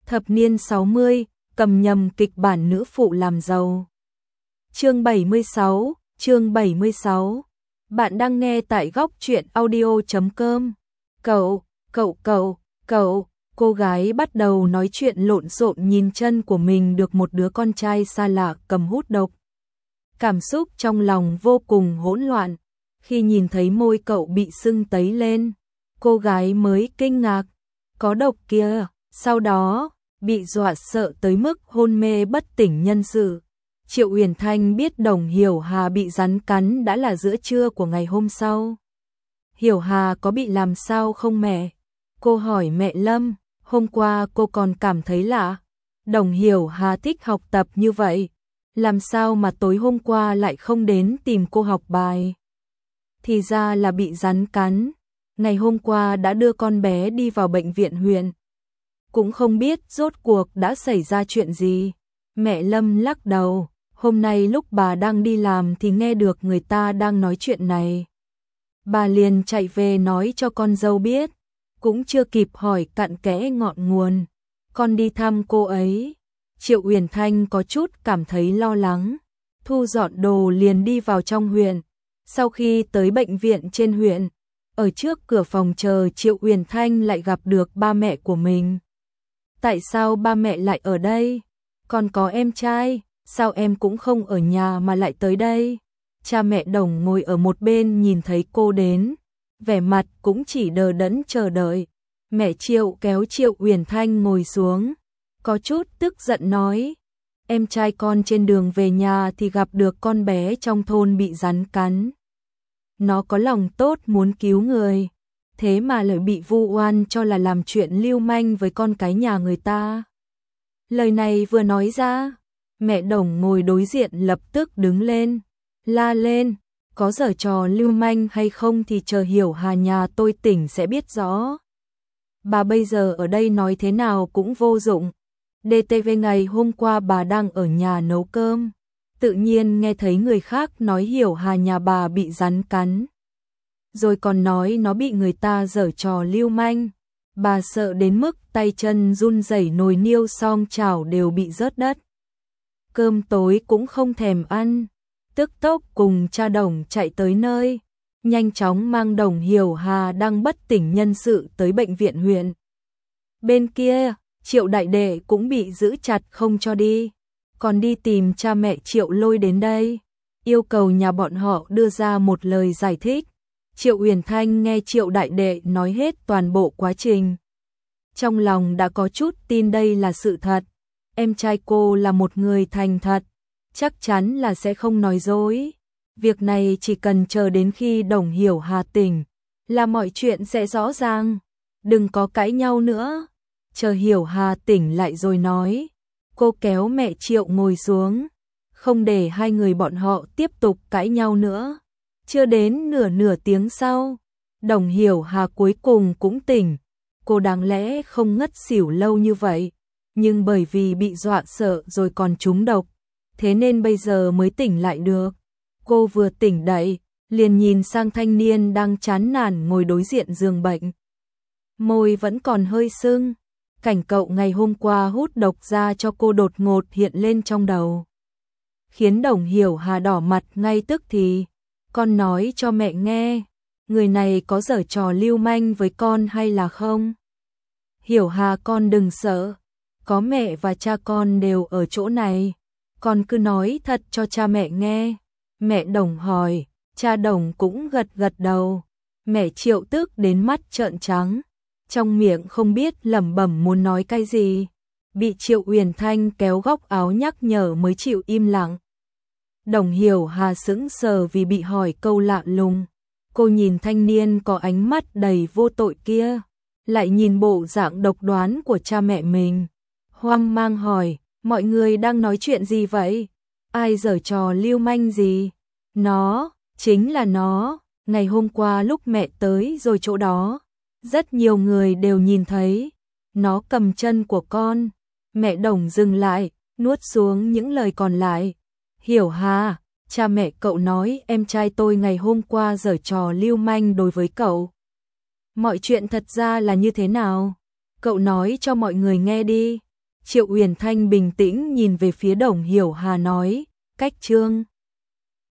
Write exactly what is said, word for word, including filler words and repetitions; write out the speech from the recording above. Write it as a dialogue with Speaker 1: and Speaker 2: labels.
Speaker 1: Thập niên sáu mươi, cầm nhầm kịch bản nữ phụ làm giàu. Chương bảy mươi sáu, chương bảy mươi sáu. Bạn đang nghe tại góc truyện audio chấm com. Cậu, cậu cậu, cậu, cô gái bắt đầu nói chuyện lộn xộn nhìn chân của mình được một đứa con trai xa lạ cầm hút độc. Cảm xúc trong lòng vô cùng hỗn loạn, khi nhìn thấy môi cậu bị sưng tấy lên, cô gái mới kinh ngạc, có độc kia, sau đó bị dọa sợ tới mức hôn mê bất tỉnh nhân sự. Triệu Uyển Thanh biết Đồng Hiểu Hà bị rắn cắn đã là giữa trưa của ngày hôm sau. Hiểu Hà có bị làm sao không mẹ? Cô hỏi mẹ Lâm, hôm qua cô còn cảm thấy lạ. Đồng Hiểu Hà thích học tập như vậy, làm sao mà tối hôm qua lại không đến tìm cô học bài? Thì ra là bị rắn cắn, ngày hôm qua đã đưa con bé đi vào bệnh viện huyện. Cũng không biết rốt cuộc đã xảy ra chuyện gì. Mẹ Lâm lắc đầu, hôm nay lúc bà đang đi làm thì nghe được người ta đang nói chuyện này. Bà liền chạy về nói cho con dâu biết, cũng chưa kịp hỏi cặn kẽ ngọn nguồn. Con đi thăm cô ấy. Triệu Uyển Thanh có chút cảm thấy lo lắng, thu dọn đồ liền đi vào trong huyện. Sau khi tới bệnh viện trên huyện, ở trước cửa phòng chờ Triệu Uyển Thanh lại gặp được ba mẹ của mình. Tại sao ba mẹ lại ở đây? Còn có em trai, sao em cũng không ở nhà mà lại tới đây? Cha mẹ Đồng ngồi ở một bên nhìn thấy cô đến, vẻ mặt cũng chỉ đờ đẫn chờ đợi. Mẹ Triệu kéo Triệu Uyển Thanh ngồi xuống, có chút tức giận nói, em trai con trên đường về nhà thì gặp được con bé trong thôn bị rắn cắn. Nó có lòng tốt muốn cứu người, thế mà lại bị vu oan cho là làm chuyện lưu manh với con cái nhà người ta. Lời này vừa nói ra, mẹ Đồng ngồi đối diện lập tức đứng lên, la lên, có giở trò lưu manh hay không thì chờ Hiểu Hà nhà tôi tỉnh sẽ biết rõ. Bà bây giờ ở đây nói thế nào cũng vô dụng. đê tê vê ngày hôm qua bà đang ở nhà nấu cơm, tự nhiên nghe thấy người khác nói Hiểu Hà nhà bà bị rắn cắn. Rồi còn nói nó bị người ta giở trò lưu manh. Bà sợ đến mức tay chân run rẩy, nồi niêu song chảo đều bị rớt đất. Cơm tối cũng không thèm ăn, tức tốc cùng cha Đồng chạy tới nơi, nhanh chóng mang Đồng Hiểu Hà đang bất tỉnh nhân sự tới bệnh viện huyện. Bên kia, Triệu đại đệ cũng bị giữ chặt không cho đi, còn đi tìm cha mẹ Triệu lôi đến đây, yêu cầu nhà bọn họ đưa ra một lời giải thích. Triệu Uyển Thanh nghe Triệu đại đệ nói hết toàn bộ quá trình, trong lòng đã có chút tin đây là sự thật. Em trai cô là một người thành thật, chắc chắn là sẽ không nói dối. Việc này chỉ cần chờ đến khi Đồng Hiểu Hà tỉnh, là mọi chuyện sẽ rõ ràng. Đừng có cãi nhau nữa, chờ Hiểu Hà tỉnh lại rồi nói. Cô kéo mẹ Triệu ngồi xuống, không để hai người bọn họ tiếp tục cãi nhau nữa. Chưa đến nửa nửa tiếng sau, Đồng Hiểu Hà cuối cùng cũng tỉnh. Cô đáng lẽ không ngất xỉu lâu như vậy, nhưng bởi vì bị dọa sợ rồi còn trúng độc, thế nên bây giờ mới tỉnh lại được. Cô vừa tỉnh dậy, liền nhìn sang thanh niên đang chán nản ngồi đối diện giường bệnh. Môi vẫn còn hơi sưng, cảnh cậu ngày hôm qua hút độc ra cho cô đột ngột hiện lên trong đầu, khiến Đồng Hiểu Hà đỏ mặt ngay tức thì. Con nói cho mẹ nghe, người này có giở trò lưu manh với con hay là không? Hiểu Hà, con đừng sợ, có mẹ và cha con đều ở chỗ này, con cứ nói thật cho cha mẹ nghe. Mẹ Đồng hỏi, cha Đồng cũng gật gật đầu. Mẹ Triệu tức đến mắt trợn trắng, trong miệng không biết lẩm bẩm muốn nói cái gì, bị Triệu Uyển Thanh kéo góc áo nhắc nhở mới chịu im lặng. Đồng Hiểu Hà sững sờ vì bị hỏi câu lạ lùng. Cô nhìn thanh niên có ánh mắt đầy vô tội kia, lại nhìn bộ dạng độc đoán của cha mẹ mình, hoang mang hỏi, mọi người đang nói chuyện gì vậy? Ai giở trò lưu manh gì? Nó, chính là nó, ngày hôm qua lúc mẹ tới rồi chỗ đó, rất nhiều người đều nhìn thấy, nó cầm chân của con. Mẹ Đồng dừng lại, nuốt xuống những lời còn lại. Hiểu Hà, cha mẹ cậu nói em trai tôi ngày hôm qua giở trò lưu manh đối với cậu. Mọi chuyện thật ra là như thế nào? Cậu nói cho mọi người nghe đi. Triệu Uyển Thanh bình tĩnh nhìn về phía Đồng Hiểu Hà nói, cách Trương